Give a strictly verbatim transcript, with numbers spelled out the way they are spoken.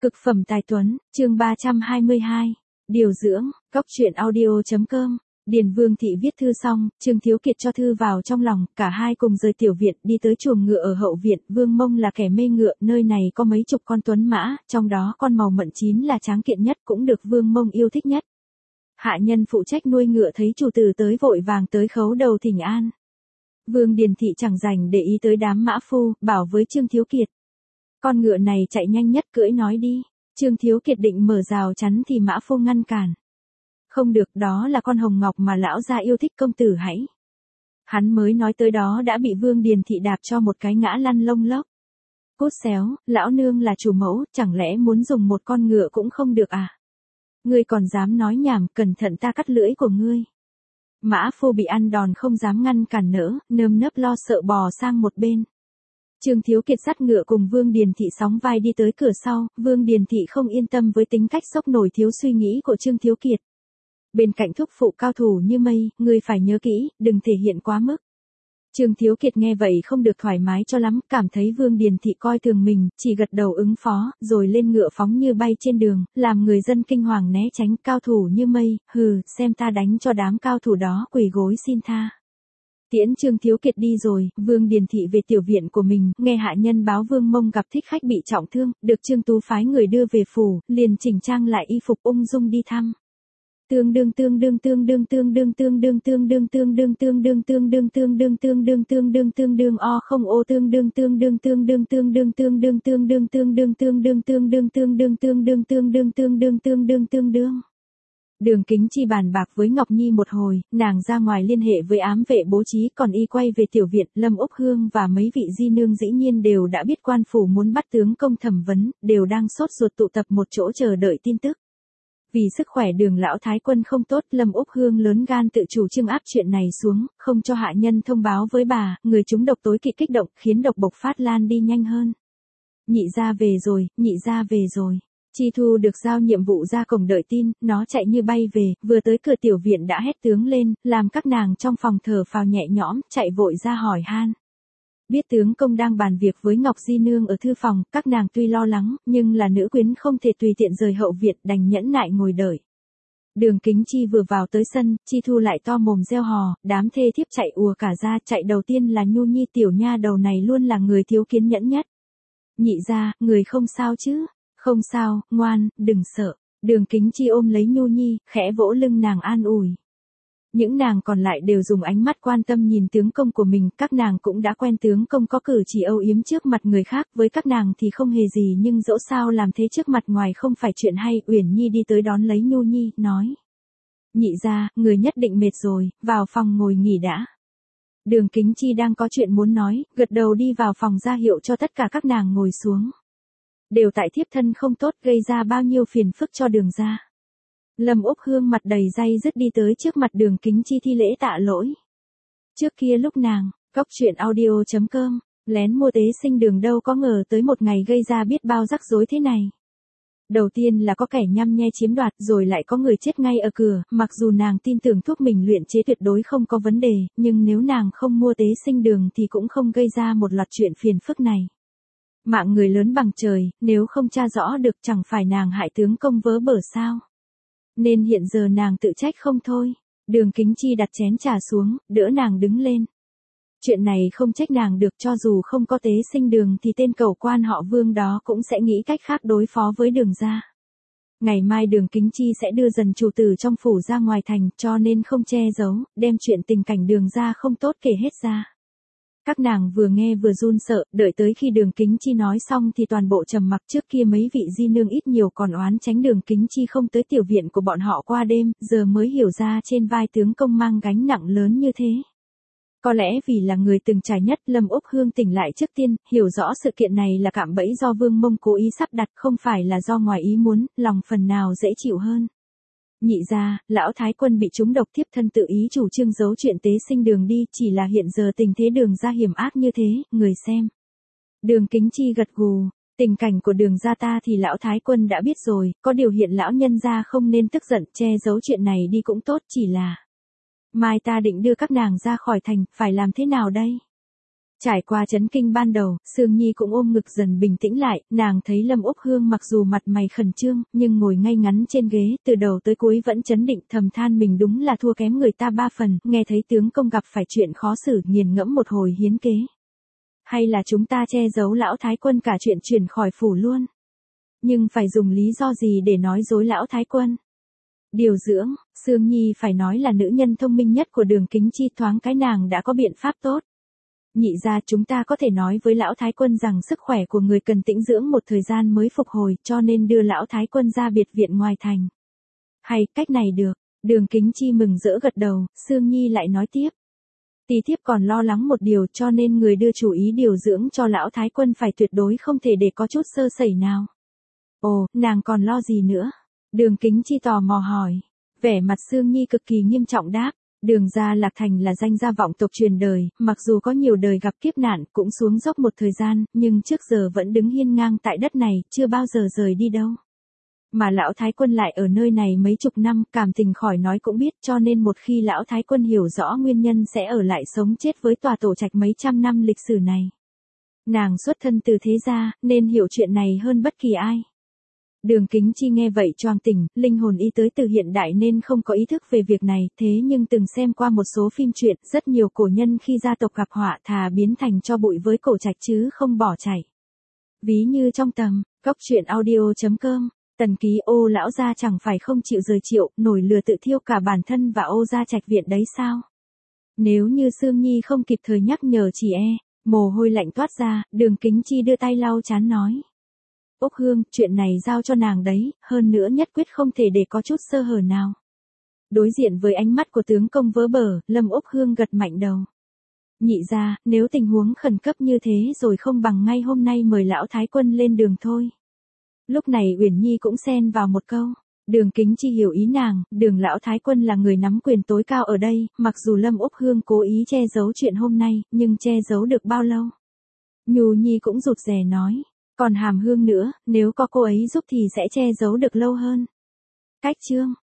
Cực phẩm tài tuấn, chương ba trăm hai mươi hai. Điều dưỡng, góc truyện audio.com. Điền Vương Thị viết thư xong, Trương Thiếu Kiệt cho thư vào trong lòng, cả hai cùng rời tiểu viện, đi tới chuồng ngựa ở hậu viện. Vương Mông là kẻ mê ngựa, nơi này có mấy chục con tuấn mã, trong đó con màu mận chín là tráng kiện nhất, cũng được Vương Mông yêu thích nhất. Hạ nhân phụ trách nuôi ngựa thấy chủ tử tới vội vàng tới khấu đầu thỉnh an. Vương Điền Thị chẳng rảnh để ý tới đám mã phu, bảo với Trương Thiếu Kiệt: con ngựa này chạy nhanh nhất, cưỡi nói đi. Trương Thiếu Kiệt định mở rào chắn thì mã phu ngăn cản. Không được, đó là con hồng ngọc mà lão gia yêu thích, công tử hãy. Hắn mới nói tới đó đã bị Vương Điền Thị đạp cho một cái ngã lăn lông lốc. Cút xéo, lão nương là chủ mẫu, chẳng lẽ muốn dùng một con ngựa cũng không được à? Ngươi còn dám nói nhảm, cẩn thận ta cắt lưỡi của ngươi. Mã phu bị ăn đòn không dám ngăn cản nữa, nơm nớp lo sợ bò sang một bên. Trương Thiếu Kiệt dắt ngựa cùng Vương Điền Thị sóng vai đi tới cửa sau. Vương Điền Thị không yên tâm với tính cách sốc nổi thiếu suy nghĩ của Trương Thiếu Kiệt. Bên cạnh thúc phụ cao thủ như mây, ngươi phải nhớ kỹ, đừng thể hiện quá mức. Trương Thiếu Kiệt nghe vậy không được thoải mái cho lắm, cảm thấy Vương Điền Thị coi thường mình, chỉ gật đầu ứng phó, rồi lên ngựa phóng như bay trên đường, làm người dân kinh hoàng né tránh. Cao thủ như mây, hừ, xem ta đánh cho đám cao thủ đó quỳ gối xin tha. Tiễn Trương Thiếu Kiệt đi rồi, Vương Điền Thị về tiểu viện của mình, nghe hạ nhân báo Vương Mông gặp thích khách bị trọng thương, được Trương Tú phái người đưa về phủ, liền chỉnh trang lại y phục ung dung đi thăm. Tương đương tương đương tương đương tương đương tương đương tương đương tương đương tương đương tương đương tương đương tương đương tương đương tương đương o không ô tương đương tương đương tương đương tương đương tương đương tương đương tương đương tương đương tương đương tương đương tương đương tương đương tương đương tương đương tương đương. Đường Kính Chi bàn bạc với Ngọc Nhi một hồi, nàng ra ngoài liên hệ với ám vệ bố trí, còn y quay về tiểu viện. Lâm Úc Hương và mấy vị di nương dĩ nhiên đều đã biết quan phủ muốn bắt tướng công thẩm vấn, đều đang sốt ruột tụ tập một chỗ chờ đợi tin tức. Vì sức khỏe Đường lão thái quân không tốt, Lâm Úc Hương lớn gan tự chủ trương áp chuyện này xuống, không cho hạ nhân thông báo với bà. Người trúng độc tối kỵ kích động, khiến độc bộc phát lan đi nhanh hơn. Nhị gia về rồi, nhị gia về rồi. Chi Thu được giao nhiệm vụ ra cổng đợi tin, nó chạy như bay về, vừa tới cửa tiểu viện đã hét tướng lên, làm các nàng trong phòng thở phào nhẹ nhõm, chạy vội ra hỏi han. Biết tướng công đang bàn việc với Ngọc Di Nương ở thư phòng, các nàng tuy lo lắng, nhưng là nữ quyến không thể tùy tiện rời hậu viện, đành nhẫn nại ngồi đợi. Đường Kính Chi vừa vào tới sân, Chi Thu lại to mồm reo hò, đám thê thiếp chạy ùa cả ra, chạy đầu tiên là Nhu Nhi, tiểu nha đầu này luôn là người thiếu kiên nhẫn nhất. Nhị gia, người không sao chứ? Không sao, ngoan, đừng sợ. Đường Kính Chi ôm lấy Nhu Nhi, khẽ vỗ lưng nàng an ủi. Những nàng còn lại đều dùng ánh mắt quan tâm nhìn tướng công của mình, các nàng cũng đã quen tướng công có cử chỉ âu yếm trước mặt người khác, với các nàng thì không hề gì, nhưng dẫu sao làm thế trước mặt ngoài không phải chuyện hay. Uyển Nhi đi tới đón lấy Nhu Nhi, nói: nhị gia, người nhất định mệt rồi, vào phòng ngồi nghỉ đã. Đường Kính Chi đang có chuyện muốn nói, gật đầu đi vào phòng ra hiệu cho tất cả các nàng ngồi xuống. Đều tại thiếp thân không tốt, gây ra bao nhiêu phiền phức cho Đường gia. Lâm Úc Hương mặt đầy day dứt đi tới trước mặt Đường Kính Chi thi lễ tạ lỗi. Trước kia lúc nàng, góc truyện audio.com, lén mua tế sinh Đường đâu có ngờ tới một ngày gây ra biết bao rắc rối thế này. Đầu tiên là có kẻ nhăm nhe chiếm đoạt, rồi lại có người chết ngay ở cửa. Mặc dù nàng tin tưởng thuốc mình luyện chế tuyệt đối không có vấn đề, nhưng nếu nàng không mua tế sinh Đường thì cũng không gây ra một loạt chuyện phiền phức này. Mạng người lớn bằng trời, nếu không tra rõ được chẳng phải nàng hại tướng công vớ bở sao. Nên hiện giờ nàng tự trách không thôi. Đường Kính Chi đặt chén trà xuống, đỡ nàng đứng lên. Chuyện này không trách nàng được, cho dù không có tế sinh Đường thì tên cẩu quan họ Vương đó cũng sẽ nghĩ cách khác đối phó với Đường gia. Ngày mai Đường Kính Chi sẽ đưa dần chủ tử trong phủ ra ngoài thành, cho nên không che giấu, đem chuyện tình cảnh Đường gia không tốt kể hết ra. Các nàng vừa nghe vừa run sợ, đợi tới khi Đường Kính Chi nói xong thì toàn bộ trầm mặc. Trước kia mấy vị di nương ít nhiều còn oán tránh Đường Kính Chi không tới tiểu viện của bọn họ qua đêm, giờ mới hiểu ra trên vai tướng công mang gánh nặng lớn như thế. Có lẽ vì là người từng trải nhất, Lâm Úc Hương tỉnh lại trước tiên, hiểu rõ sự kiện này là cạm bẫy do Vương Mông cố ý sắp đặt, không phải là do ngoài ý muốn, lòng phần nào dễ chịu hơn. Nhị gia, lão thái quân bị trúng độc, thiếp thân tự ý chủ trương giấu chuyện tế sinh Đường đi, chỉ là hiện giờ tình thế Đường gia hiểm ác như thế, người xem. Đường Kính Chi gật gù, tình cảnh của Đường gia ta thì lão thái quân đã biết rồi, có điều hiện lão nhân gia không nên tức giận, che giấu chuyện này đi cũng tốt, chỉ là mai ta định đưa các nàng ra khỏi thành, phải làm thế nào đây? Trải qua chấn kinh ban đầu, Sương Nhi cũng ôm ngực dần bình tĩnh lại, nàng thấy Lâm Úc Hương mặc dù mặt mày khẩn trương, nhưng ngồi ngay ngắn trên ghế, từ đầu tới cuối vẫn chấn định, thầm than mình đúng là thua kém người ta ba phần, nghe thấy tướng công gặp phải chuyện khó xử, nghiền ngẫm một hồi hiến kế. Hay là chúng ta che giấu lão thái quân cả chuyện chuyển khỏi phủ luôn? Nhưng phải dùng lý do gì để nói dối lão thái quân? Điều dưỡng, Sương Nhi phải nói là nữ nhân thông minh nhất của Đường Kính Chi, thoáng cái nàng đã có biện pháp tốt. Nhị ra, chúng ta có thể nói với lão thái quân rằng sức khỏe của người cần tĩnh dưỡng một thời gian mới phục hồi, cho nên đưa lão thái quân ra biệt viện ngoài thành. Hay, cách này được. Đường Kính Chi mừng rỡ gật đầu, Sương Nhi lại nói tiếp. Tí thiếp còn lo lắng một điều, cho nên người đưa chủ ý điều dưỡng cho lão thái quân phải tuyệt đối không thể để có chút sơ sẩy nào. Ồ, nàng còn lo gì nữa? Đường Kính Chi tò mò hỏi. Vẻ mặt Sương Nhi cực kỳ nghiêm trọng đáp. Đường gia Lạc Thành là danh gia vọng tộc truyền đời, mặc dù có nhiều đời gặp kiếp nạn, cũng xuống dốc một thời gian, nhưng trước giờ vẫn đứng hiên ngang tại đất này, chưa bao giờ rời đi đâu. Mà lão thái quân lại ở nơi này mấy chục năm, cảm tình khỏi nói cũng biết, cho nên một khi lão thái quân hiểu rõ nguyên nhân sẽ ở lại sống chết với tòa tổ trạch mấy trăm năm lịch sử này. Nàng xuất thân từ thế gia, nên hiểu chuyện này hơn bất kỳ ai. Đường Kính Chi nghe vậy choàng tỉnh, linh hồn y tới từ hiện đại nên không có ý thức về việc này, thế nhưng từng xem qua một số phim truyện, rất nhiều cổ nhân khi gia tộc gặp họa thà biến thành cho bụi với cổ trạch chứ không bỏ chạy. Ví như trong tầm, góc truyện audio chấm com, Tần Ký Ô lão gia chẳng phải không chịu rời Triệu, nổi lửa tự thiêu cả bản thân và Ô gia trạch viện đấy sao? Nếu như Sương Nhi không kịp thời nhắc nhở chỉ e, mồ hôi lạnh toát ra, Đường Kính Chi đưa tay lau trán nói. Úc Hương, chuyện này giao cho nàng đấy, hơn nữa nhất quyết không thể để có chút sơ hở nào. Đối diện với ánh mắt của tướng công vớ bở, Lâm Úc Hương gật mạnh đầu. Nhị ra, nếu tình huống khẩn cấp như thế rồi không bằng ngay hôm nay mời lão thái quân lên đường thôi. Lúc này Uyển Nhi cũng xen vào một câu. Đường Kính Chi hiểu ý nàng, Đường lão thái quân là người nắm quyền tối cao ở đây, mặc dù Lâm Úc Hương cố ý che giấu chuyện hôm nay, nhưng che giấu được bao lâu? Nhu Nhi cũng rụt rè nói. Còn Hàm Hương nữa, nếu có cô ấy giúp thì sẽ che giấu được lâu hơn. Cách chương